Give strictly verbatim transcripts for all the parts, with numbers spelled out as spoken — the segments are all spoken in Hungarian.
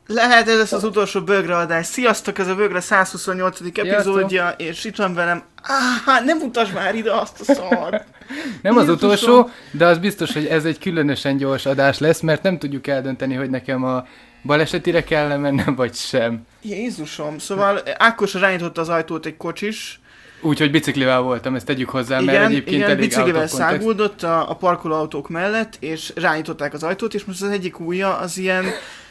Lehet ez lesz az utolsó bögre adás. Sziasztok, ez a bögre százhuszonnyolcadik epizódja, és itt van velem... Ah, nem mutasd már ide azt a szart! Nem az utolsó, de az biztos, hogy ez egy különösen gyors adás lesz, mert nem tudjuk eldönteni, hogy nekem a balesetire kell mennem, vagy sem. Jézusom, szóval Ákos rányította az ajtót egy kocsis. Úgyhogy biciklivel voltam, ezt tegyük hozzá, igen, mert egyébként igen, elég biciklivel száguldott a, a parkolóautók mellett, és rányították az ajtót, és most az egyik ujja az ilyen...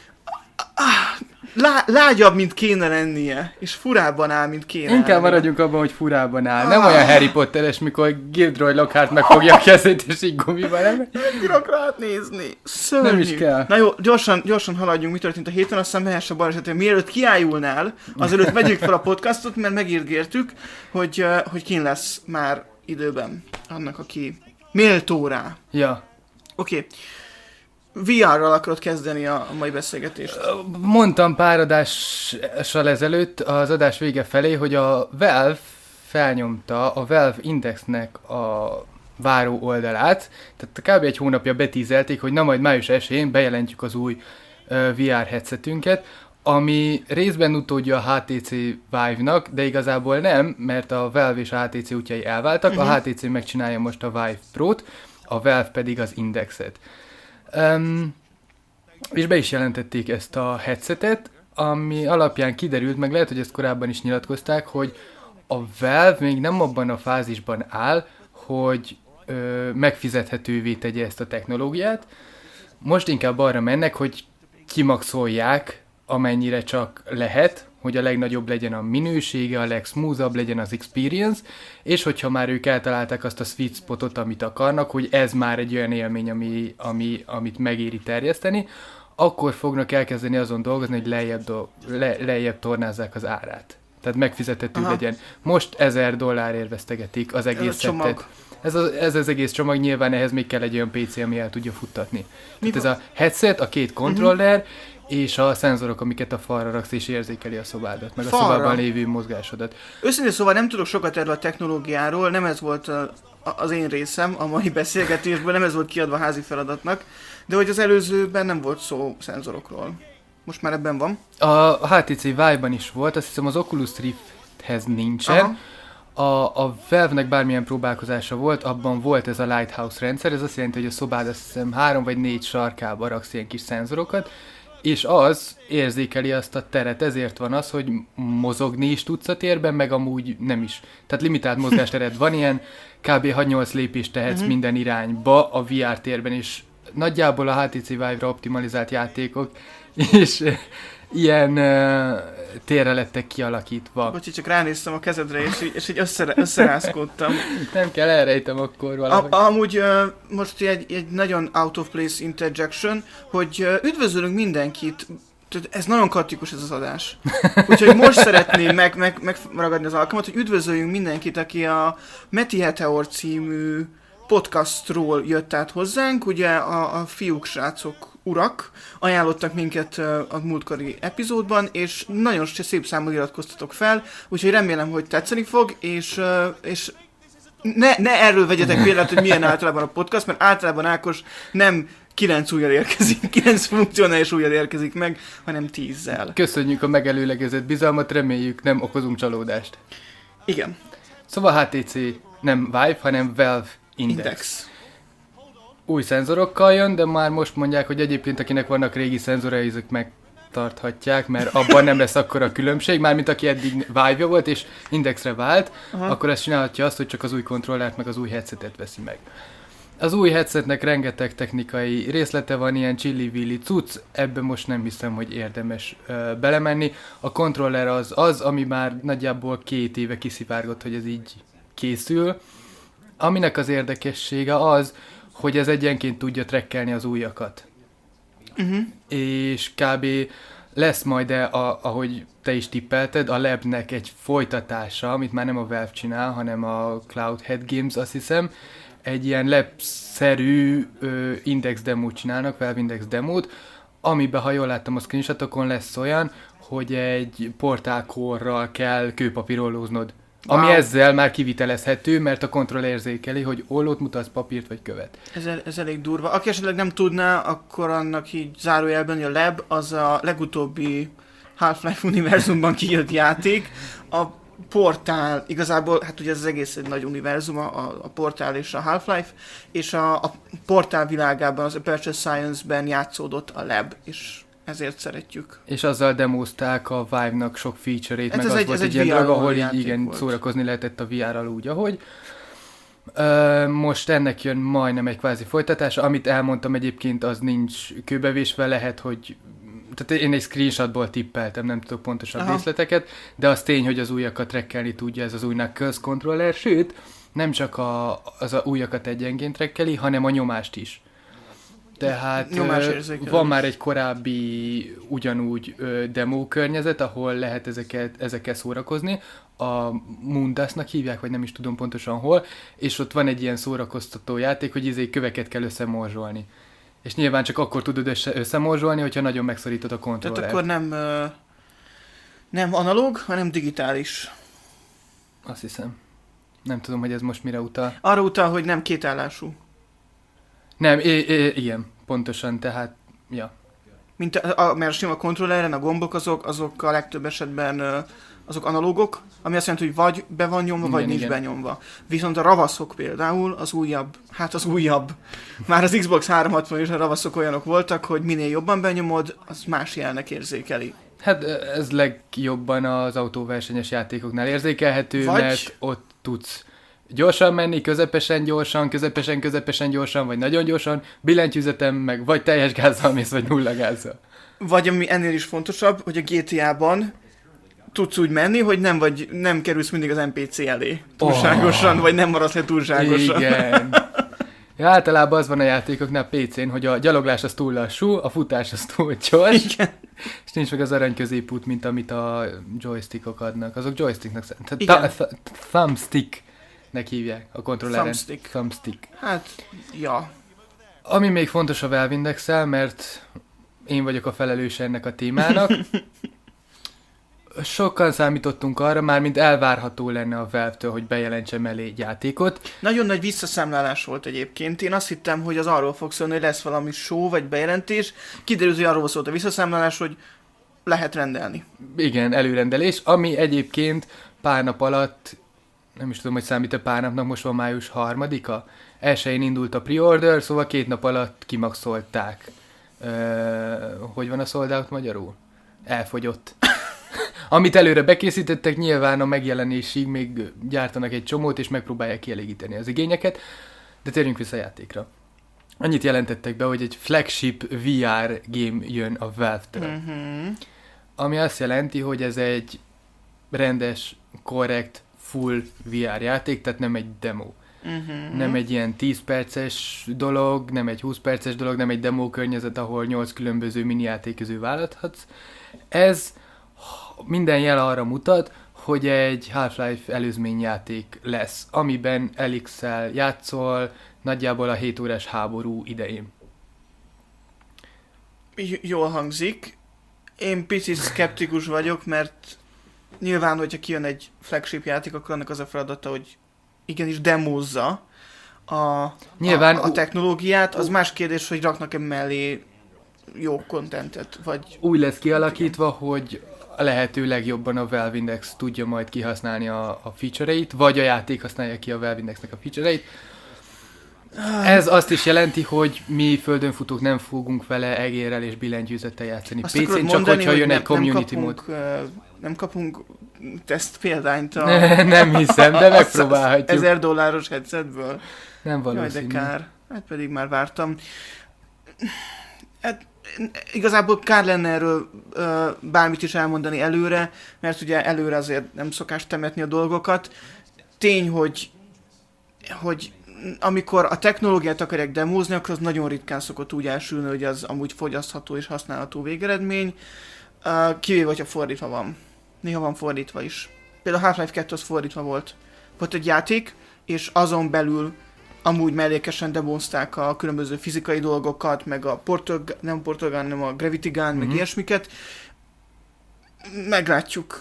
Lá, lágyabb, mint kéne lennie, és furábban áll, mint kéne. Inkább maradjunk abban, hogy furában áll. Ah. Nem olyan Harry Potteres, mikor Gilderoy Lockhart megfogja a kezét, és így gumival nem. Nem bírok rád nézni. Szörnyű. Nem is kell. Na jó, gyorsan, gyorsan haladjunk, mi történt a héten, aztán mehess a balesetén. Mielőtt kiájulnál, azelőtt vegyük fel a podcastot, mert megígértük, hogy, hogy kin lesz már időben annak, aki méltó rá. Ja. Oké. Okay. vé er-ral akarod kezdeni a mai beszélgetést? Mondtam pár adással ezelőtt az adás vége felé, hogy a Valve felnyomta a Valve Indexnek a váró oldalát, tehát kb. Egy hónapja betízelték, hogy na majd május elsején bejelentjük az új vé er headsetünket, ami részben utódja a há té cé Vive-nak, de igazából nem, mert a Valve és a há té cé útjai elváltak, uh-huh. A há té cé megcsinálja most a Vive Pro-t, a Valve pedig az Indexet. Um, és be is jelentették ezt a headsetet, ami alapján kiderült, meg lehet, hogy ezt korábban is nyilatkozták, hogy a Valve még nem abban a fázisban áll, hogy ö, megfizethetővé tegye ezt a technológiát. Most inkább arra mennek, hogy kimaxolják, amennyire csak lehet, hogy a legnagyobb legyen a minősége, a legsmoothabb legyen az experience, és hogyha már ők eltalálták azt a sweet spotot, amit akarnak, hogy ez már egy olyan élmény, ami, ami, amit megéri terjeszteni, akkor fognak elkezdeni azon dolgozni, hogy lejjebb, do- le- lejjebb tornázzák az árát. Tehát megfizethető Aha. legyen. Most ezer dollárért vesztegetik az egész szettet. Ez, a, ez az egész csomag, nyilván ehhez még kell egy olyan pé cé, ami el tudja futtatni. Tehát ez a headset, a két kontroller, uh-huh. és a szenzorok, amiket a falra raksz és érzékeli a szobádat, meg falra. A szobában lévő mozgásodat. Őszintén szóval nem tudok sokat erről a technológiáról, nem ez volt a, az én részem a mai beszélgetésből, nem ez volt kiadva házi feladatnak, de hogy az előzőben nem volt szó szenzorokról. Most már ebben van. A há té cé Vive-ban is volt, azt hiszem az Oculus Rifthez nincsen. Aha. A, a Valve-nek bármilyen próbálkozása volt, abban volt ez a Lighthouse rendszer, ez azt jelenti, hogy a szobád azt hiszem három vagy négy sarkába raksz ilyen kis szenzorokat, és az érzékeli azt a teret, ezért van az, hogy mozogni is tudsz a térben, meg amúgy nem is. Tehát limitált mozgástered van, ilyen kb. hat-nyolc lépést tehetsz uh-huh. minden irányba a vé er térben, és nagyjából a há té cé Vive-ra optimalizált játékok, és ilyen uh, térre lettek kialakítva. Bocsi, csak ránéztem a kezedre, és így, és így össze, összerázkodtam. Nem kell, elrejtem akkor valahogy. A, amúgy uh, most egy, egy nagyon out of place interjection, hogy uh, üdvözölünk mindenkit, ez nagyon kattikus ez az adás. Úgyhogy most szeretném meg, meg, megragadni az alkalmat, hogy üdvözöljünk mindenkit, aki a Meti Heteor című podcastról jött át hozzánk, ugye a, a fiúk, srácok, urak ajánlottak minket a múltkori epizódban, és nagyon szép számmal iratkoztatok fel, úgyhogy remélem, hogy tetszeni fog, és, és ne, ne erről vegyetek példát, hogy milyen általában a podcast, mert általában Ákos nem kilenc ujjal érkezik, kilenc funkcionális ujjal érkezik meg, hanem tízzel. Köszönjük a megelőlegezett bizalmat, reméljük nem okozunk csalódást. Igen. Szóval há té cé nem Vive, hanem Valve Index. Index. Új szenzorokkal jön, de már most mondják, hogy egyébként akinek vannak régi szenzorai, ezek megtarthatják, mert abban nem lesz akkora különbség, mármint aki eddig Vive-ja volt és Indexre vált, Aha. akkor ezt csinálhatja azt, hogy csak az új kontrollert meg az új headsetet veszi meg. Az új headsetnek rengeteg technikai részlete van, ilyen csilli-villi cucc, ebbe most nem hiszem, hogy érdemes uh, belemenni. A kontroller az az, ami már nagyjából két éve kiszivárgott, hogy ez így készül. Aminek az érdekessége az, hogy ez egyenként tudja trekkelni az ujjakat. Uh-huh. És kb. Lesz majd, a, ahogy te is tippelted, a Labnek egy folytatása, amit már nem a Valve csinál, hanem a Cloud Head Games, azt hiszem. Egy ilyen lab-szerű ö, index demót csinálnak, Valve Index demót, amiben, ha jól láttam a screenshotokon, lesz olyan, hogy egy portálkorral kell kőpapírollóznod Wow. Ami Wow. ezzel már kivitelezhető, mert a kontroll érzékeli, hogy ollót mutatsz, papírt vagy követ. Ez, ez elég durva. Aki esetleg nem tudná, akkor annak így zárójelben, hogy a Lab az a legutóbbi Half-Life univerzumban kijött játék. A Portál, igazából, hát ugye ez az egész egy nagy univerzum, a, a Portál és a Half-Life, és a, a Portál világában, az Aperture Science-ben játszódott a Lab, és ezért szeretjük. És azzal demozták a Vive-nak sok feature-ét, Hát meg ez az egy- volt ez egy egy ilyen vé er dolog, ahol így játék igen, volt. szórakozni lehetett a vé er-ral úgy, ahogy. Ö, most ennek jön majdnem egy kvázi folytatása, amit elmondtam egyébként, az nincs kőbevésve, lehet, hogy tehát én egy screenshotból tippeltem, nem tudok pontosabb Aha. részleteket, de az tény, hogy az újakat trekkelni tudja ez az új Knuckles controller, sőt, nem csak a, az a újakat egyenként trekkeli, hanem a nyomást is. Tehát ö, Nyomásérzékelés. van már egy korábbi ugyanúgy ö, demo környezet, ahol lehet ezeket, ezekkel szórakozni. A Mundasnak hívják, vagy nem is tudom pontosan hol, és ott van egy ilyen szórakoztató játék, hogy izé köveket kell összemorzsolni. És nyilván csak akkor tudod össze- összemorzsolni, hogyha nagyon megszorítod a Tehát kontrollert. akkor nem, ö, nem analóg, hanem digitális. Azt hiszem. Nem tudom, hogy ez most mire utal. Arra utal, hogy nem kétállású. Nem, i- i- igen, pontosan, tehát, ja. Mint a, a, mert a sima kontrolleren a gombok azok, azok a legtöbb esetben ö, azok analógok, ami azt jelenti, hogy vagy be van nyomva, Igen, vagy nincs igen. benyomva. Viszont a ravaszok például, az újabb, hát az újabb. Már az Xbox háromszázhatvan is a ravaszok olyanok voltak, hogy minél jobban benyomod, az más jelnek érzékeli. Hát ez legjobban az autóversenyes játékoknál érzékelhető, Vagy- mert ott tudsz gyorsan menni, közepesen gyorsan, közepesen közepesen gyorsan, vagy nagyon gyorsan, billentyűzetem meg vagy teljes gázzal mész, vagy nulla gázzal. Vagy ami ennél is fontosabb, hogy a gé té á-ban tudsz úgy menni, hogy nem, vagy, nem kerülsz mindig az en pé cé elé túlságosan, Oh. vagy nem maradsz le túlságosan. Igen. Ja, általában az van a játékoknál pé cén, hogy a gyaloglás az túl lassú, a futás az túl gyors, Igen. és nincs meg az arany középút, mint amit a joystickok adnak. Azok joysticknak, tehát Igen. th- th- thumbsticknek hívják a kontrolleren. Thumbstick. Thumbstick. Hát, ja. Ami még fontos a Valve Index-el, mert én vagyok a felelős ennek a témának. Sokan számítottunk arra, már mint elvárható lenne a Valve-től, hogy bejelentse mellé egy játékot. Nagyon nagy visszaszámlálás volt egyébként. Én azt hittem, hogy az arról fog szólni, hogy lesz valami show vagy bejelentés. Kiderült, hogy arról szólt a visszaszámlálás, hogy lehet rendelni. Igen, előrendelés, ami egyébként pár nap alatt, nem is tudom, hogy számít-e pár napnak, most van május harmadika, elsőjén indult a pre-order, szóval két nap alatt kimaxolták. Ö, hogy van a sold out magyarul? Elfogyott. Amit előre bekészítettek, nyilván a megjelenésig még gyártanak egy csomót, és megpróbálják kielégíteni az igényeket, de térjünk vissza a játékra. Annyit jelentettek be, hogy egy flagship vé er game jön a Valve-től. Mm-hmm. Ami azt jelenti, hogy ez egy rendes, korrekt, full vé er játék, tehát nem egy demo. Mm-hmm. Nem egy ilyen tíz perces dolog, nem egy húsz perces dolog, nem egy demo környezet, ahol nyolc különböző mini játék közül választhatsz. Ez minden jel arra mutat, hogy egy Half-Life előzményjáték lesz, amiben Elix-szel játszol nagyjából a hét órás háború idején. J- jól hangzik. Én picit szkeptikus vagyok, mert nyilván, hogyha kijön egy flagship játék, akkor annak az a feladata, hogy igenis demózza a, Nyilván a, a technológiát. Az más kérdés, hogy raknak-e mellé jó contentet, vagy... Úgy lesz kialakítva, hogy a lehető legjobban a Valve Index tudja majd kihasználni a, a feature-eit, vagy a játék használja ki a Valve Indexnek a feature-eit. Ez azt is jelenti, hogy mi földönfutók nem fogunk vele egérrel és billentyűzettel játszani Azt pé cén, akarod csak mondani, hogyha hogy jön nem, egy community nem mód. kapunk, uh, nem kapunk teszt példányt a... Nem hiszem, de megpróbálhatjuk. Ezer dolláros headsetből. Nem Jaj, de valószínű. kár. Hát pedig már vártam. Hát igazából kár lenne erről ö, bármit is elmondani előre, mert ugye előre azért nem szokás temetni a dolgokat. Tény, hogy, hogy amikor a technológiát akarják demózni, akkor az nagyon ritkán szokott úgy elsülni, hogy az amúgy fogyasztható és használható végeredmény. Uh, kivéve, hogyha fordítva van. Néha van fordítva is. Például Half-Life kettő az fordítva volt. Volt egy játék, és azon belül amúgy mellékesen demozták a különböző fizikai dolgokat, meg a portal, nem portal gun, hanem a gravity gun, mm-hmm. meg ilyesmiket. Meglátjuk.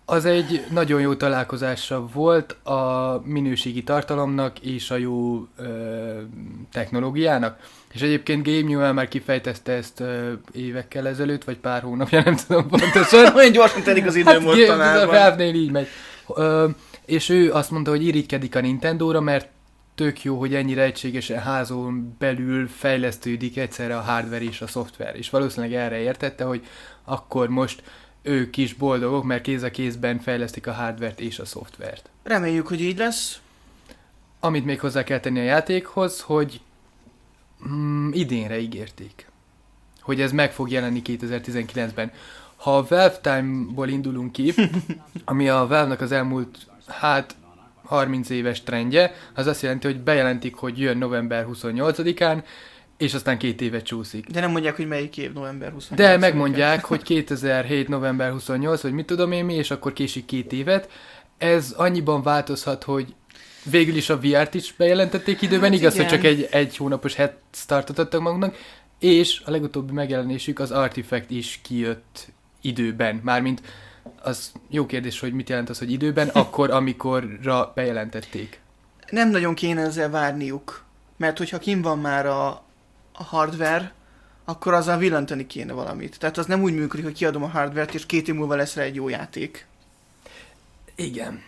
Az egy nagyon jó találkozása volt a minőségi tartalomnak és a jó ö, technológiának. És egyébként Gabe Newell már kifejtette ezt ö, évekkel ezelőtt, vagy pár hónapja, nem tudom pontosan. Olyan gyorsan telik az idő hát, mostanában. A Valve-nél így megy. Ö, és ő azt mondta, hogy irigykedik a Nintendóra, mert tök jó, hogy ennyire egységesen házon belül fejlesztődik egyszerre a hardware és a szoftver. És valószínűleg erre értette, hogy akkor most ők is boldogok, mert kéz a kézben fejlesztik a hardvert és a szoftvert. Reméljük, hogy így lesz. Amit még hozzá kell tenni a játékhoz, hogy mm, idénre ígérték, hogy ez meg fog jelenni kétezer-tizenkilencben. Ha a Valve Time-ból indulunk ki, ami a Valve-nak az elmúlt, hát harminc éves trendje, az azt jelenti, hogy bejelentik, hogy jön november huszonnyolcadikán, és aztán két évet csúszik. De nem mondják, hogy melyik év november huszonnyolcadikán. De megmondják, hogy kétezer-hét november huszonnyolc, vagy mit tudom én mi, és akkor késik két évet. Ez annyiban változhat, hogy végül is a vé er-t is bejelentették időben, hát igaz, igen. Hogy csak egy, egy hónapos head startot adtak maguknak, és a legutóbbi megjelenésük, az Artifact is kijött időben. Mármint az jó kérdés, hogy mit jelent az, hogy időben, akkor, amikorra bejelentették. Nem nagyon kéne ezzel várniuk, mert hogyha kim van már a, a hardware, akkor azzal villantani kéne valamit. Tehát az nem úgy működik, hogy kiadom a hardware-t, és két év múlva lesz rá egy jó játék. Igen.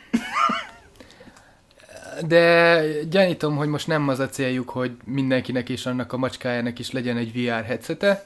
De gyanítom, hogy most nem az a céljuk, hogy mindenkinek és annak a macskájának is legyen egy vé er headsete.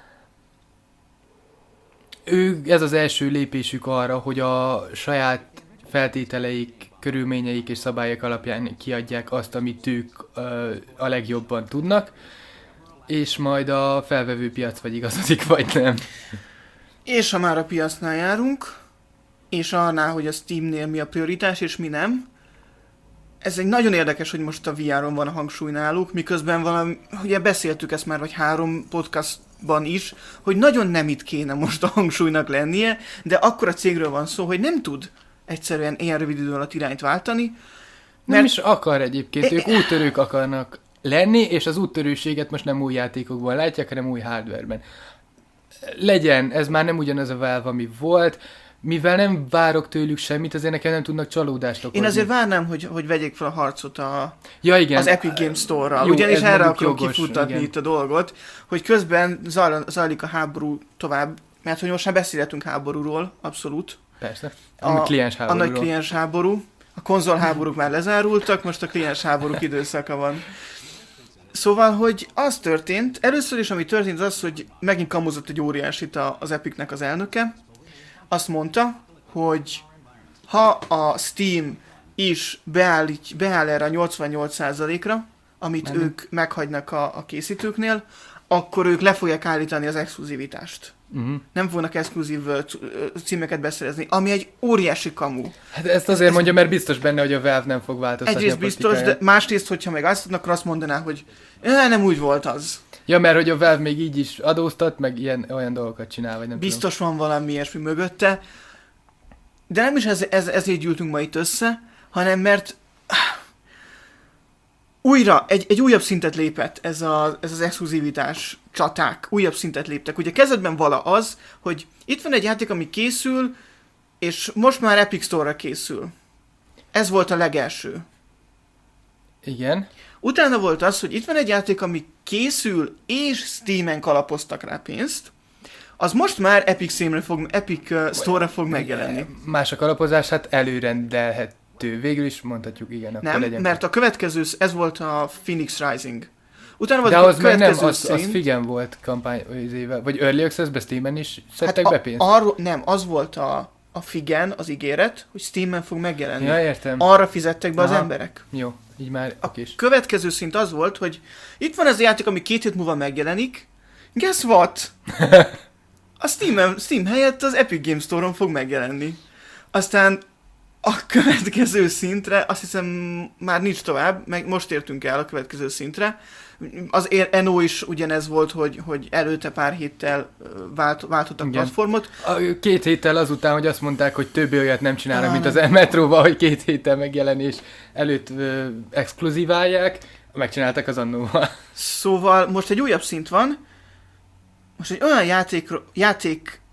Ő, ez az első lépésük arra, hogy a saját feltételeik, körülményeik és szabályok alapján kiadják azt, amit ők ö, a legjobban tudnak, és majd a felvevő piac vagy igazodik, vagy nem. És ha már a piacnál járunk, és annál, hogy a Steamnél mi a prioritás, és mi nem, ez egy nagyon érdekes, hogy most a vé er-on van a hangsúly náluk, miközben valami, ugye beszéltük ezt már vagy három podcastban is, hogy nagyon nem itt kéne most a hangsúlynak lennie, de akkora cégről van szó, hogy nem tud egyszerűen ilyen rövid idő alatt irányt váltani. Mert... Nem is akar egyébként, ők úttörők akarnak lenni, és az úttörőséget most nem új játékokban látják, hanem új hardwareben. Legyen, ez már nem ugyanaz a Valve, ami volt, mivel nem várok tőlük semmit, azért nekem nem tudnak csalódást okozni. Én azért várnám, hogy, hogy vegyék fel a harcot a, ja, igen. az Epic Games Store-ral. Ugyanis erre akarom kifutatni igen. itt a dolgot, hogy közben zajlik a háború tovább, mert hogy most már beszélhetünk háborúról, abszolút. Persze. A, a kliens háborúról. A nagy kliens háború. A konzolháborúk már lezárultak, most a kliens háborúk időszaka van. Szóval, hogy az történt, először is ami történt az az, hogy megint kamuzott egy óriásit az Epicnek az elnöke. Azt mondta, hogy ha a Steam is beáll, beáll erre a nyolcvannyolc százalékra, amit Nem. ők meghagynak a, a készítőknél, akkor ők le fogják állítani az exkluzivitást. Uh-huh. Nem fognak exkluzív címeket beszerezni, ami egy óriási kamu. Hát ezt azért ez mondja, mert biztos benne, hogy a Valve nem fog változtatni. Egyrészt biztos, de másrészt, hogyha meg azt akkor azt mondaná, hogy nem úgy volt az. Ja, mert hogy a Valve még így is adóztat, meg ilyen, olyan dolgokat csinál, vagy nem biztos tudom. van valami ilyesmi mögötte. De nem is ez, ez, ezért gyűltünk ma itt össze, hanem mert újra, egy, egy újabb szintet lépett ez, a, ez az exkluzivitás csaták. Újabb szintet léptek. Ugye kezdetben vala az, hogy itt van egy játék, ami készül, és most már Epic Store-ra készül. Ez volt a legelső. Igen. Utána volt az, hogy itt van egy játék, ami készül, és Steamen kalapoztak rá pénzt. Az most már Epic, fog, Epic uh, Store-ra fog megjelenni. Más a kalapozás, hát előrendelhető. Végül is mondhatjuk, igen. Akkor nem, legyen. mert a következő, ez volt a Phoenix Rising. Utána volt de a az meg nem, az, szerint... az figen volt kampány, vagy Early Access-be, Steamen is szedtek hát be a, pénzt? Arról, nem, az volt a, a figen, az ígéret, hogy Steamen fog megjelenni. Ja, értem. Arra fizettek be Aha. az emberek. Jó, így már A okés. következő szint az volt, hogy itt van ez a játék, ami két hét múlva megjelenik. Guess what? A Steam, Steam helyett az Epic Games Store-on fog megjelenni. Aztán a következő szintre, azt hiszem már nincs tovább, meg most értünk el a következő szintre. Az en o is ugyanez volt, hogy, hogy előtte pár héttel vált, váltottak Igen. platformot. A, két héttel azután, hogy azt mondták, hogy többé olyat nem csinálnak, ah, mint nem. az Metróban, hogy két héttel megjelenés előtt ö, exkluzíválják, megcsináltak az annóval. Szóval most egy újabb szint van, most egy olyan játék, játék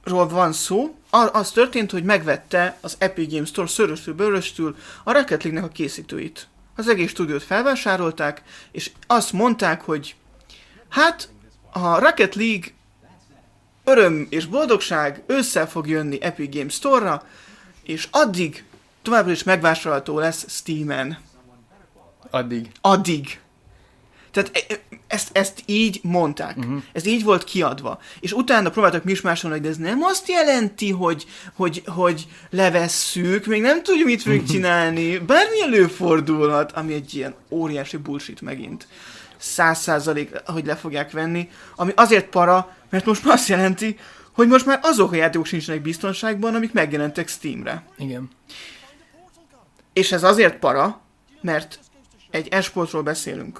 van szó, az történt, hogy megvette az Epic Games Store szöröstül-bőröstül a Rocket League-nek a készítőit. Az egész stúdiót felvásárolták, és azt mondták, hogy hát a Rocket League öröm és boldogság össze fog jönni Epic Games Store-ra, és addig továbbra is megvásárolható lesz Steamen. Addig. Addig. Tehát e- ezt, ezt így mondták. Uh-huh. Ez így volt kiadva. És utána próbáltak mi is másolni, hogy de ez nem azt jelenti, hogy, hogy, hogy levesszük, még nem tudjuk, mit fogjuk csinálni, bármi előfordulhat, ami egy ilyen óriási bullshit megint. Száz százalék, hogy le fogják venni, ami azért para, mert most már azt jelenti, hogy most már azok a játékok sincsenek biztonságban, amik megjelentek Steamre. Igen. És ez azért para, mert egy e-sportról beszélünk.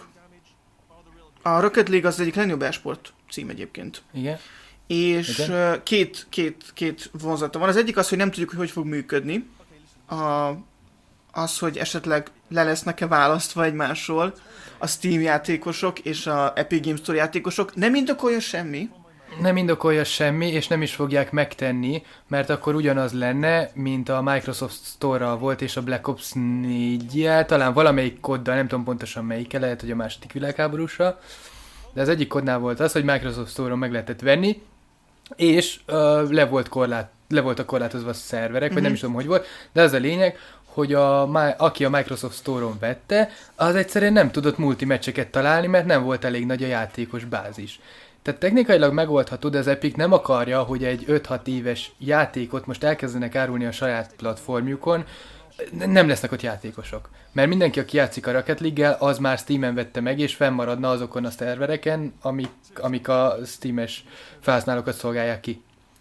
A Rocket League az egyik legnagyobb e-sport cím egyébként. Igen. És Igen. Két, két, két vonzata van. Az egyik az, hogy nem tudjuk, hogy hogy fog működni. A, az, hogy esetleg le lesznek-e választva egymásról a Steam játékosok és a Epic Games Store játékosok. Nem indokolja semmi. Nem indokolja semmi, és nem is fogják megtenni, mert akkor ugyanaz lenne, mint a Microsoft Store-ra volt, és a Black Ops négy-jel, talán valamelyik kóddal, nem tudom pontosan melyikkel, lehet, hogy a második világháborúsra, de az egyik kódnál volt az, hogy Microsoft Store-on meg lehetett venni, és uh, le, volt korlát, le voltak korlátozva a szerverek, mm-hmm. vagy nem is tudom, hogy volt, de az a lényeg, hogy a, aki a Microsoft Store-on vette, az egyszerűen nem tudott multimeccseket találni, mert nem volt elég nagy a játékos bázis. Tehát technikailag megoldható, de az Epic nem akarja, hogy egy öt-hat éves játékot most elkezdenek árulni a saját platformjukon, nem lesznek ott játékosok. Mert mindenki, aki játszik a Rocket League-gel, az már Steamen vette meg, és fennmaradna azokon a szervereken, amik, amik a Steam-es felhasználókat szolgálják ki.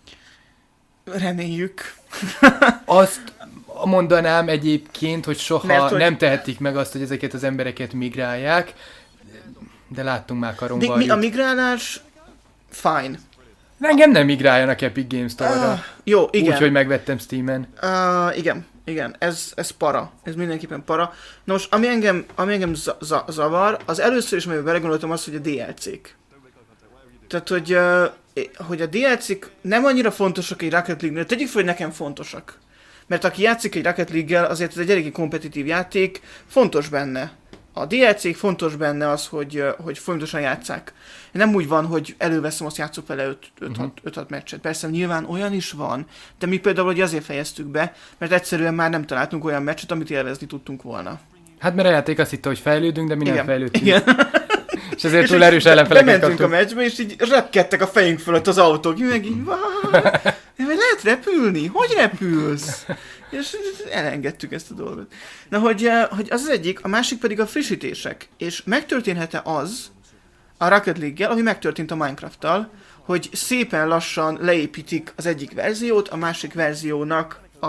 Reméljük. Azt mondanám egyébként, hogy soha Mert, hogy... nem tehetik meg azt, hogy ezeket az embereket migrálják, de láttunk már karomban. Mi, a migrálás fine. Engem nem migráljanak Epic Games Store-ra. Uh, jó, igen. Úgy, hogy megvettem Steamen. Uh, igen, igen, ez, ez para. Ez mindenképpen para. Na most, ami engem, ami engem za- za- zavar, az először is, amiben belegondoltam, az, hogy a dé el cé-k. Tehát, hogy, uh, hogy a dé el cé-k nem annyira fontosak egy Rocket League-nél. Tegyük fel, hogy nekem fontosak. Mert aki játszik egy Rocket League-gel, azért ez egy eléggé kompetitív játék, fontos benne. A dé el cé fontos benne az, hogy, hogy folyamatosan játsszák. Nem úgy van, hogy előveszem, azt játszok vele öt-hat meccset. Persze nyilván olyan is van, de mi például hogy azért fejeztük be, mert egyszerűen már nem találtunk olyan meccset, amit élvezni tudtunk volna. Hát mert a játék azt hitte, hogy fejlődünk, de mi igen, nem fejlődtünk. Igen. És ezért túl erős ellenfeleket kaptunk. kaptunk. A meccsbe, és így repkedtek a fejünk fölött az autók, meg így, lehet repülni? Hogy repülsz? És elengedtük ezt a dolgot. Na, hogy, hogy az az egyik, a másik pedig a frissítések. És megtörténhet-e az a Rocket League-gel, ami megtörtént a Minecraft-tal, hogy szépen lassan leépítik az egyik verziót, a másik verziónak a,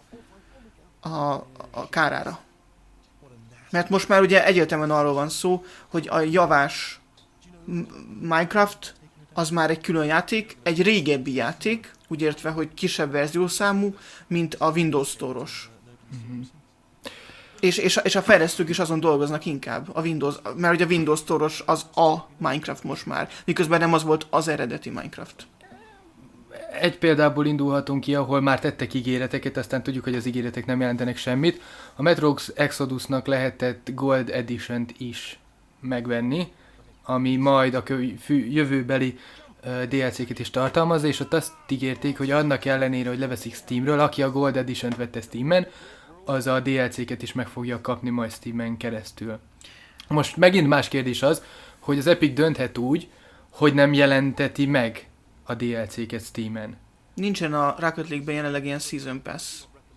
a, a kárára. Mert most már ugye egyértelműen arról van szó, hogy a javás Minecraft az már egy külön játék, egy régebbi játék, úgy értve, hogy kisebb verziószámú, mint a Windows Store-os. Mm-hmm. És, és, és a fejlesztők is azon dolgoznak inkább, a Windows, mert ugye a Windows Store-os az a Minecraft most már, miközben nem az volt az eredeti Minecraft. Egy példából indulhatunk ki, ahol már tettek ígéreteket, aztán tudjuk, hogy az ígéretek nem jelentenek semmit. A Metro Exodusnak lehetett Gold Edition-t is megvenni, ami majd a jövőbeli uh, dé el cé-ket is tartalmazza, és ott azt ígérték, hogy annak ellenére, hogy leveszik Steamről, aki a Gold Edition-t vette Steamen, az a dé el cé-ket is meg fogja kapni majd Steamen keresztül. Most megint más kérdés az, hogy az Epic dönthet úgy, hogy nem jelenteti meg a dé el cé-ket Steamen. Nincsen a Rocket League-ben jelenleg ilyen Season Pass.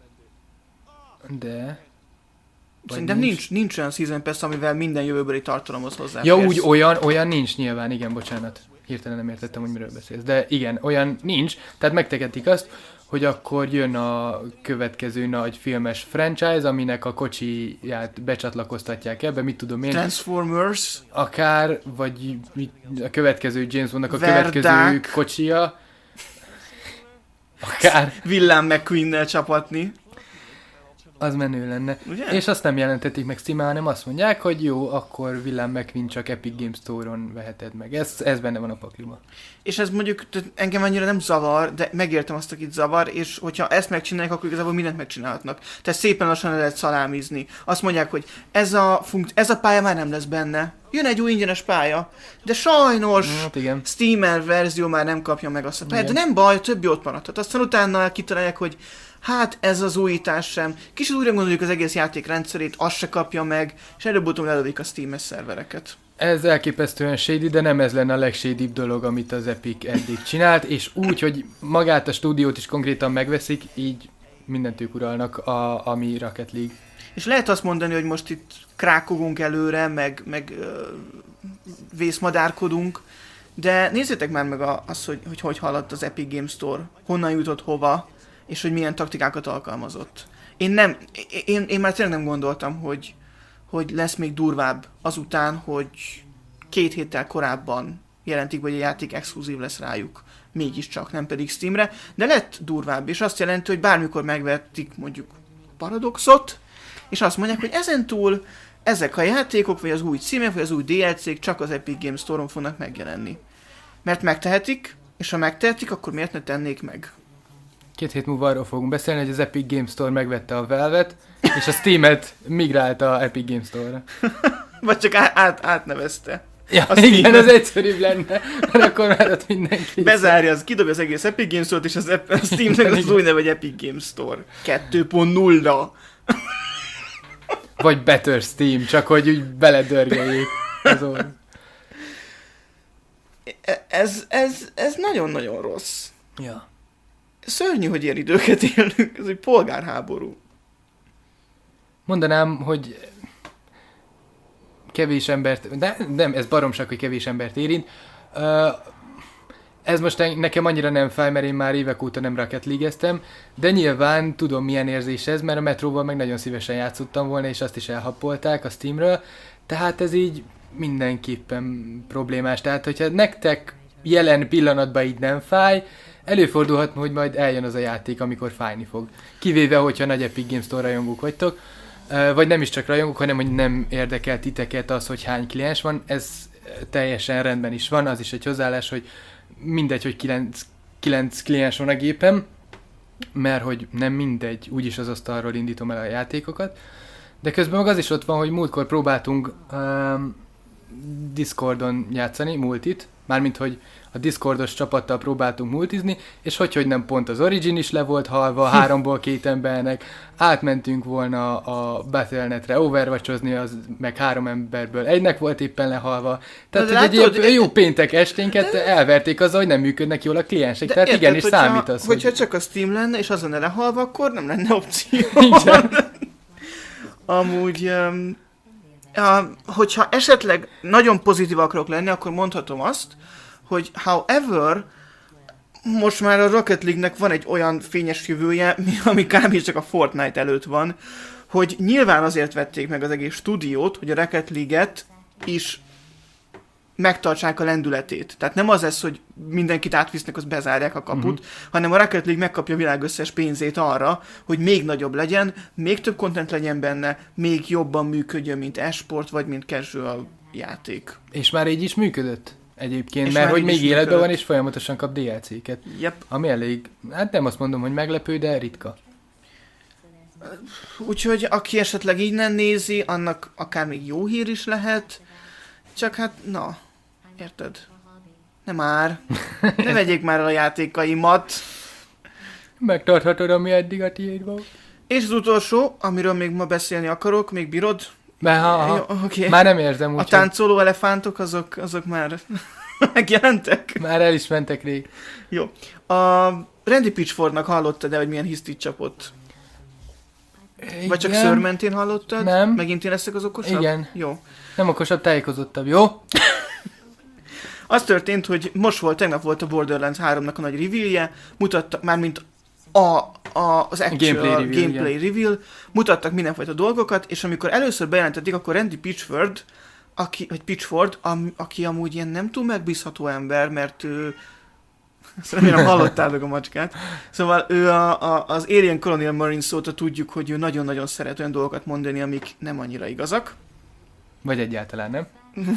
De... Szerintem nincs, nincs, nincs olyan Season Pass, amivel minden jövőbeli tartalomhoz hozzáférsz. Ja, úgy olyan, olyan nincs nyilván, igen, bocsánat. Hirtelen nem értettem, hogy miről beszélsz. De igen, olyan nincs. Tehát megtegetik azt, hogy akkor jön a következő nagy filmes franchise, aminek a kocsiját becsatlakoztatják ebbe, mit tudom én. Transformers. Akár, vagy mit, a következő James Bondnak a Verdák. következő kocsija. Akár. Villám McQueen-nel csapatni. Az menő lenne. Ugye? És azt nem jelentetik meg Steam-en, hanem azt mondják, hogy jó, akkor Willem McQueen csak Epic Games Store-on veheted meg. Ez, ez benne van a pakliba. És ez mondjuk engem annyira nem zavar, de megértem azt, akit zavar, és hogyha ezt megcsinálják, akkor igazából mindent megcsinálhatnak. Tehát szépen lassan lehet szalámizni. Azt mondják, hogy ez a, funkt- ez a pálya már nem lesz benne. Jön egy új ingyenes pálya, de sajnos Hát igen. Steamer verzió már nem kapja meg azt a pályát, de nem baj, a többi ott maradhat. Aztán utána kitalálják, hogy hát ez az újítás sem. Kicsit újra gondoljuk az egész játék rendszerét, azt se kapja meg, és előbb-utóbb lelövik a Steam-es szervereket. Ez elképesztően shady, de nem ez lenne a legshadibb dolog, amit az Epic eddig csinált, és úgy, hogy magát a stúdiót is konkrétan megveszik, így mindent ők uralnak, a, ami Rocket League. És lehet azt mondani, hogy most itt krákogunk előre, meg, meg ö, vészmadárkodunk, de nézzétek már meg a, azt, hogy, hogy hogy haladt az Epic Games Store, honnan jutott hova, és hogy milyen taktikákat alkalmazott. Én nem, én, én már tényleg nem gondoltam, hogy, hogy lesz még durvább azután, hogy két héttel korábban jelentik, hogy a játék exkluzív lesz rájuk. Mégiscsak, nem pedig Steamre, de lett durvább, és azt jelenti, hogy bármikor megvettik mondjuk Paradoxot, és azt mondják, hogy ezentúl ezek a játékok, vagy az új címek, vagy az új dé el cék csak az Epic Games Store-on fognak megjelenni. Mert megtehetik, és ha megtehetik, akkor miért ne tennék meg? Két hét múlva arról fogunk beszélni, hogy az Epic Games Store megvette a Valve-et, és a Steam-et migrálta a Epic Games Store-ra. Vagy csak át, át, átnevezte. Ja, A igen, Steam-et. az egyszerűbb lenne, mert akkor már ott mindenki. Bezárja, az kidobja az egész Epic Games Store-t, és az Ep- a Steamnek az új neve, hogy Epic Games Store kettő pont nulla. Vagy Better Steam, csak hogy úgy beledörgeljék azon. E- Ez, ez, ez nagyon-nagyon rossz. Ja. Szörnyű, hogy ilyen időket élünk, ez egy polgárháború. Mondanám, hogy kevés embert, de nem, ez baromság, hogy kevés embert érint. Uh, ez most nekem annyira nem fáj, mert én már évek óta nem Rocket League-eztem, de nyilván tudom, milyen érzés ez, mert a Metróval meg nagyon szívesen játszottam volna, és azt is elhappolták a Steamről, tehát ez így mindenképpen problémás. Tehát, hogyha nektek jelen pillanatban így nem fáj, előfordulhat, hogy majd eljön az a játék, amikor fájni fog. Kivéve, hogyha nagy Epic Games Store rajongók vagytok, vagy nem is csak rajongók, hanem hogy nem érdekel titeket az, hogy hány kliens van, ez teljesen rendben is van, az is egy hozzáállás, hogy mindegy, hogy kilenc kliens van a gépem, mert hogy nem mindegy, úgyis az asztalról indítom el a játékokat, de közben meg az is ott van, hogy múltkor próbáltunk um, Discordon játszani, multit, mármint, hogy a Discordos csapattal próbáltunk multizni, és hogy, hogy nem pont az Origin is le volt halva, háromból két embernek, átmentünk volna a Battle dot net-re overwatchozni, az meg három emberből egynek volt éppen lehalva. Tehát, de hogy látod, egy ilyen jó péntek esténket de... elverték azzal, hogy nem működnek jól a kliensek. Tehát érted, igenis hogyha, számít az, hogyha hogy... csak a Steam lenne, és az lenne lehalva, akkor nem lenne opció. Amúgy... Um... Uh, hogyha esetleg nagyon pozitív akarok lenni, akkor mondhatom azt, hogy however, most már a Rocket League-nek van egy olyan fényes jövője, ami kb. Csak a Fortnite előtt van, hogy nyilván azért vették meg az egész stúdiót, hogy a Rocket League-et is megtartsák a lendületét. Tehát nem az lesz, hogy mindenkit átvisznek, az bezárják a kaput, uh-huh. hanem a Rocket League megkapja a világ összes pénzét arra, hogy még nagyobb legyen, még több content legyen benne, még jobban működjön, mint e-sport, vagy mint casual játék. És már így is működött egyébként, És mert hogy még életben működött. van, és folyamatosan kap dé el cé-ket. Yep. Ami elég, hát nem azt mondom, hogy meglepő, de ritka. Úgyhogy aki esetleg így nem nézi, annak akár még jó hír is lehet, csak hát, na, érted? Nem már. Ne vegyék már el a játékaimat. Megtarthatod, ami eddig a tiéd volt. És az utolsó, amiről még ma beszélni akarok, még bírod? Mert ha, ha Jó, okay. már nem érzem úgy, A táncoló elefántok, azok, azok már megjelentek? már el is mentek rég. Jó. A Randy Pitchfordnak hallottad-e, hogy milyen hisztit csapott? Igen. Vagy csak szőr mentén hallottad? Nem. Megint én leszek az okosabb? Igen. Jó. Nem okosabb, tájékozottabb, jó? Az történt, hogy most volt, tegnap volt a Borderlands háromnak a nagy reveal-je, mutattak, mármint a, a, az actual Gameplay gameplay, reveal, gameplay reveal, mutattak mindenfajta dolgokat, és amikor először bejelentették, akkor Randy Pitchford, aki, vagy Pitchford, am, aki amúgy ilyen nem túl megbízható ember, mert ő Ezt remélem hallottátok a macskát. Szóval ő a, a, az Alien Colonial Marines óta tudjuk, hogy ő nagyon-nagyon szeret olyan dolgokat mondani, amik nem annyira igazak. Vagy egyáltalán nem.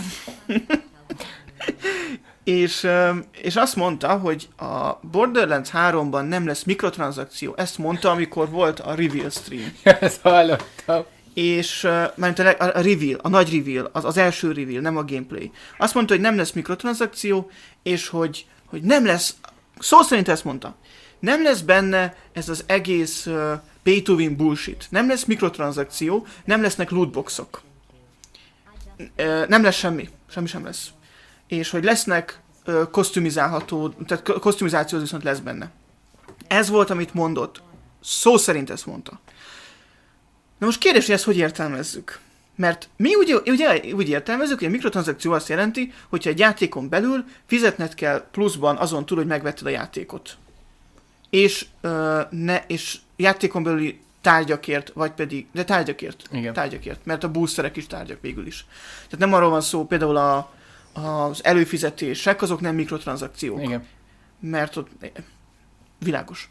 és, és azt mondta, hogy a Borderlands háromban nem lesz mikrotranszakció. Ezt mondta, amikor volt a Reveal stream. Ezt hallottam. És mert a, a reveal, a nagy reveal, az, az első reveal, nem a gameplay. Azt mondta, hogy nem lesz mikrotranszakció, és hogy, hogy nem lesz, szó szerint ezt mondta, nem lesz benne ez az egész uh, pay to win bullshit. Nem lesz mikrotranszakció, nem lesznek lootboxok. Uh, nem lesz semmi, semmi sem lesz. És hogy lesznek uh, kosztümizálható, tehát kosztümizáció viszont lesz benne. Ez volt, amit mondott. Szó szerint ezt mondta. Na most kérdés, hogy ezt hogy értelmezzük? Mert mi ugye, ugye úgy értelmezzük, hogy a mikrotranszakció azt jelenti, hogyha egy játékon belül fizetned kell pluszban azon túl, hogy megvetted a játékot. És, ö, ne, és játékon belüli tárgyakért, vagy pedig, de tárgyakért, Igen. tárgyakért, mert a boosterek is tárgyak végül is. Tehát nem arról van szó, például a, az előfizetések, azok nem mikrotranszakciók. Igen. Mert ott világos.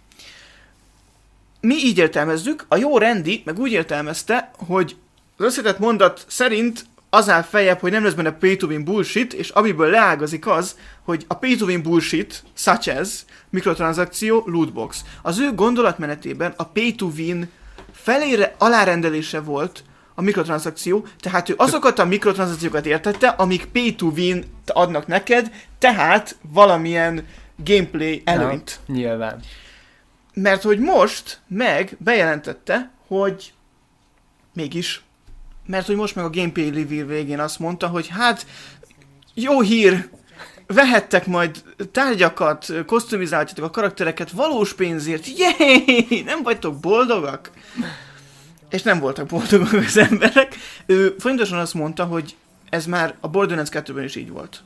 Mi így értelmezzük, a jó rendi meg úgy értelmezte, hogy az összetett mondat szerint az áll feljebb, hogy nem lesz benne pay to win bullshit, és amiből leágazik az, hogy a pay to win bullshit, such as mikrotranszakció, lootbox. Az ő gondolatmenetében a pay to win felére alárendelése volt a mikrotranszakció, tehát ő azokat a mikrotranszakciókat értette, amik pay to win adnak neked, tehát valamilyen gameplay előnyt. Ja, nyilván. Mert hogy most meg bejelentette, hogy mégis, mert hogy most meg a gameplay reveal végén azt mondta, hogy hát jó hír, vehettek majd tárgyakat, kosztümizálhatjátok a karaktereket valós pénzért, jéj, nem vagytok boldogak? És nem voltak boldogak az emberek. Ő fontosan azt mondta, hogy ez már a Borderlands kettőben is így volt.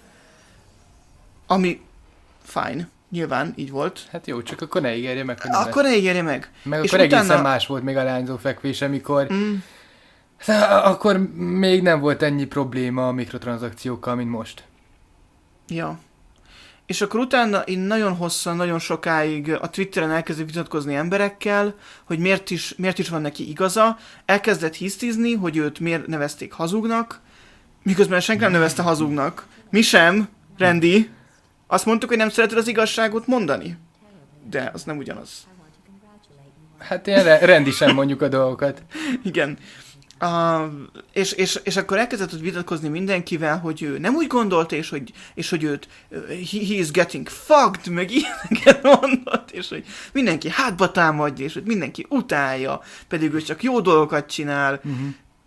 Ami fine. Nyilván így volt. Hát jó, csak akkor ne ígérje meg. Hogy akkor ne ígérje meg. Meg és akkor utána... egészen más volt még a lányzó fekvés, amikor... Mm. Akkor még nem volt ennyi probléma a mikrotranszakciókkal, mint most. Ja. És akkor utána én nagyon hosszan, nagyon sokáig a Twitteren elkezdett vitatkozni emberekkel, hogy miért is, miért is van neki igaza. Elkezdett hisztizni, hogy őt miért nevezték hazugnak, miközben senki nem nevezte hazugnak. Mi sem, Randy. Azt mondtuk, hogy nem szereted az igazságot mondani. De az nem ugyanaz. Hát ilyen re- rendi sem mondjuk a dolgokat. Igen. Uh, és, és, és akkor elkezdett vitatkozni mindenkivel, hogy ő nem úgy gondolt, és hogy, és hogy őt uh, he, he is getting fucked, meg ilyeneket mondott, és hogy mindenki hátba támadja, és hogy mindenki utálja, pedig ő csak jó dolgokat csinál. Uh-huh.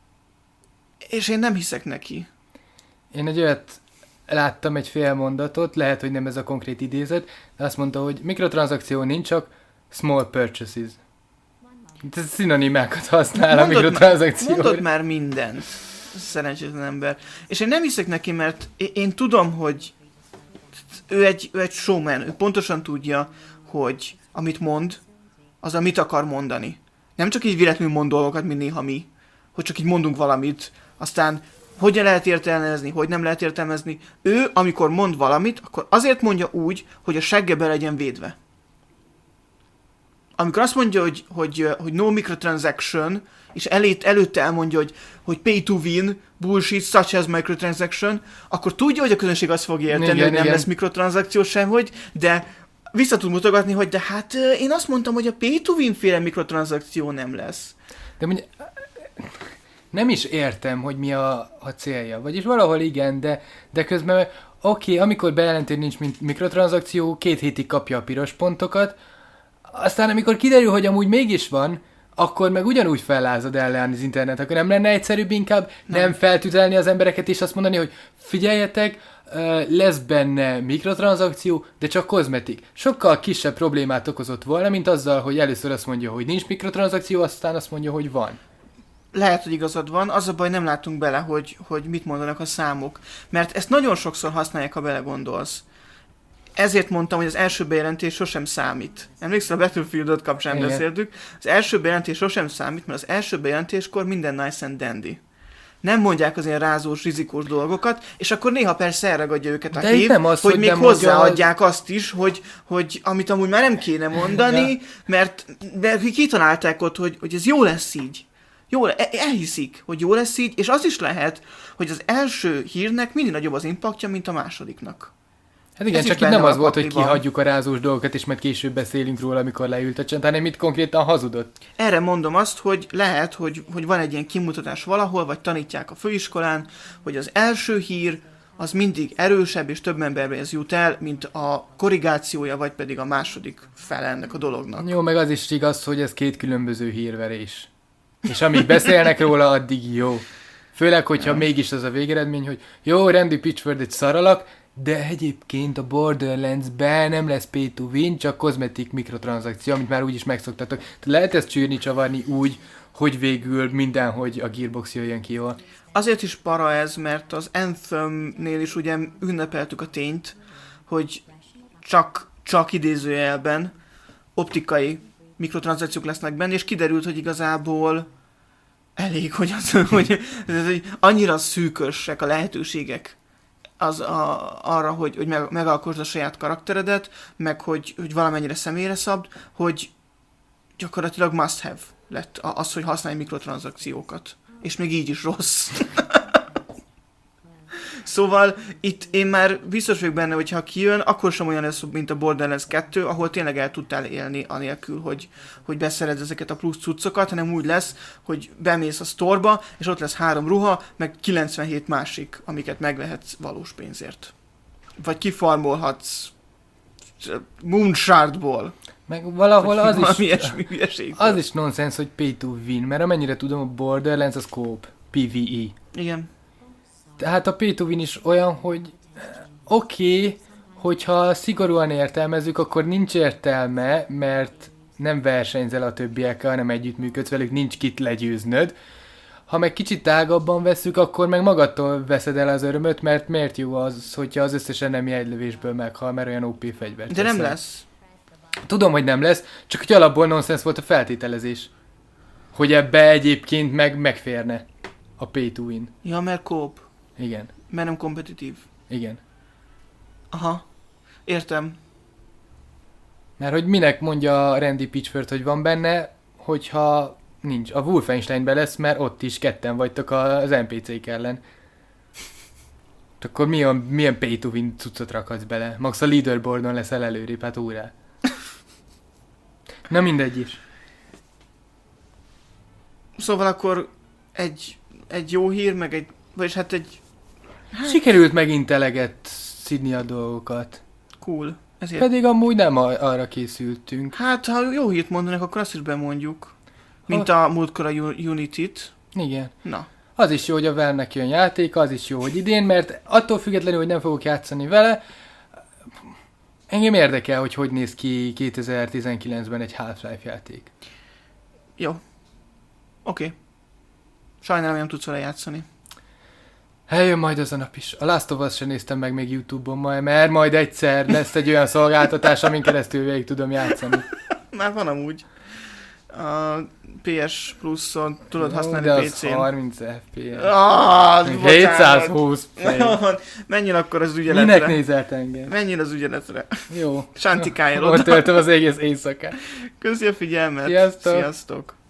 És én nem hiszek neki. Én egy olyat láttam, egy fél mondatot, lehet, hogy nem ez a konkrét idézet, de azt mondta, hogy mikrotranszakció nincs, csak small purchases. Ez szinonimákat használ mondod a mikrotranszakcióra. Mondod már mindent, szerencsétlen ember. És én nem hiszek neki, mert én, én tudom, hogy ő egy, ő egy showman, ő pontosan tudja, hogy amit mond, az amit akar mondani. Nem csak így véletlenül mond dolgokat, mint néha mi, hogy csak így mondunk valamit, aztán hogyan lehet értelmezni, hogy nem lehet értelmezni. Ő, amikor mond valamit, akkor azért mondja úgy, hogy a segge be legyen védve. Amikor azt mondja, hogy, hogy, hogy no microtransaction, és elét, előtte elmondja, hogy, hogy pay to win, bullshit, such as microtransaction, akkor tudja, hogy a közönség azt fogja érteni, igen, hogy nem igen. lesz mikrotranszakció semhogy, de vissza tud mutogatni, hogy de hát én azt mondtam, hogy a pay to win féle mikrotranszakció nem lesz. De mondja, nem is értem, hogy mi a, a célja. Vagyis valahol igen, de, de közben oké, okay, amikor bejelenti, hogy nincs mikrotranszakció, két hétig kapja a piros pontokat, aztán amikor kiderül, hogy amúgy mégis van, akkor meg ugyanúgy fellázad ellen az internet. Akkor nem lenne egyszerűbb inkább nem, nem feltüzelni az embereket és azt mondani, hogy figyeljetek, lesz benne mikrotranszakció, de csak kozmetik. Sokkal kisebb problémát okozott volna, mint azzal, hogy először azt mondja, hogy nincs mikrotranszakció, aztán azt mondja, hogy van. Lehet, hogy igazad van, az a baj, nem látunk bele, hogy, hogy mit mondanak a számok. Mert ezt nagyon sokszor használják, ha belegondolsz. Ezért mondtam, hogy az első bejelentés sosem számít. Emlékszel, a Battlefieldot kapcsán beszéltük. Az első bejelentés sosem számít, mert az első bejelentéskor minden nice and dandy. nem mondják az ilyen rázós, rizikós dolgokat, és akkor néha persze elragadja őket a De hív, nem az, hogy, hogy még nem hozzáadják az... azt is, hogy, hogy amit amúgy már nem kéne mondani, ja. mert, mert kitalálták ott, hogy, hogy ez jó lesz így. Jó, elhiszik, hogy jó lesz így, és az is lehet, hogy az első hírnek mindig nagyobb az impaktja, mint a másodiknak. Hát igen, Ez csak is itt nem benne az van volt, a hogy pakliban. kihagyjuk a rázós dolgokat, és majd később beszélünk róla, amikor leült a csend, hanem itt konkrétan hazudott. Erre mondom azt, hogy lehet, hogy, hogy van egy ilyen kimutatás valahol, vagy tanítják a főiskolán, hogy az első hír az mindig erősebb, és több emberbe ez jut el, mint a korrigációja, vagy pedig a második fele ennek a dolognak. Jó, meg az is igaz, hogy ez két különböző hírverés. És amíg beszélnek róla, addig jó. Főleg, hogyha ja. mégis az a végeredmény, hogy jó, Randy Pitchford egy szaralak, de egyébként a Borderlands-ben nem lesz pay to win, csak kozmetik mikrotranszakció, amit már úgyis megszoktatok. Tehát lehet ezt csűrni, csavarni úgy, hogy végül mindenhogy a Gearbox jöjjön ki jól. Azért is para ez, mert az Anthem-nél is ugye ünnepeltük a tényt, hogy csak, csak idézőjelben optikai mikrotranszakciók lesznek benne, és kiderült, hogy igazából elég, hogy, az, hogy, hogy annyira szűkösek a lehetőségek az a, arra, hogy, hogy meg, megalkosd a saját karakteredet, meg hogy, hogy valamennyire személyre szabd, hogy gyakorlatilag must have lett az, hogy használj mikrotranszakciókat. És még így is rossz. Szóval itt én már biztos vagyok benne, hogy ha kijön, akkor sem olyan lesz, mint a Borderlands kettő, ahol tényleg el tudtál élni anélkül, hogy, hogy beszered ezeket a plusz cuccokat, hanem úgy lesz, hogy bemész a sztorba, és ott lesz három ruha, meg kilencvenhét másik, amiket megvehetsz valós pénzért. Vagy kifarmolhatsz Moonshardból. Meg valahol az is, ilyesmi hülyeség. az is nonsens, hogy pay to win, mert amennyire tudom, a Borderlands az co-op, pé vé é. Igen. Tehát a pay to win is olyan, hogy oké, okay, hogyha szigorúan értelmezzük, akkor nincs értelme, mert nem versenyzel a többiekkel, hanem együttműködsz velük, nincs kit legyőznöd. Ha meg kicsit tágabban vesszük, akkor meg magadtól veszed el az örömöt, mert miért jó az, hogyha az összes enemi egy lövésből meghal, mert olyan ó pé fegyver. De nem lesz. Tudom, hogy nem lesz, csak hogy alapból nonsens volt a feltételezés. Hogy ebbe egyébként meg megférne a pay to win. Ja, mert co-op. Igen. Mert nem kompetitív. Igen. Aha. Értem. Mert hogy minek mondja Randy Pitchford, hogy van benne, hogyha nincs. A Wolfensteinben lesz, mert ott is ketten vagytok az en pé cék ellen. Akkor milyen, milyen pay to win cuccot rakhatsz bele? Max a leaderboardon leszel előrébb, hát úrá. Na mindegy is. Szóval akkor egy, egy jó hír, meg egy, vagyis hát egy... Hát... Sikerült megint eleget szidni a dolgokat. Cool. Ezért... Pedig amúgy nem a- arra készültünk. Hát, ha jó hírt mondanak, akkor azt is bemondjuk. Mint ha... a múltkor a Unity-t. Igen. Na. Az is jó, hogy a Valve-nek jön játék, az is jó, hogy idén, mert attól függetlenül, hogy nem fogok játszani vele, engem érdekel, hogy hogy néz ki kétezer-tizenkilencben egy Half-Life játék. Jó. Oké. Okay. Sajnálom, nem tudsz vele játszani. Eljön majd az a nap is. A Last of Us sem néztem meg még YouTube-on majd, mert majd egyszer lesz egy olyan szolgáltatás, amin keresztül végig tudom játszani. Már van amúgy. A pé es Plus-on tudod no, használni de pé az cén. harminc ef pé es. Ah, hétszázhúsz. Menjél akkor az ügyeletre. Minek nézelt engem? Menjél az ügyeletre. Jó. Sántikáljál Ott oda. töltöm az egész éjszakát. Köszi a figyelmet. Sziasztok. Sziasztok.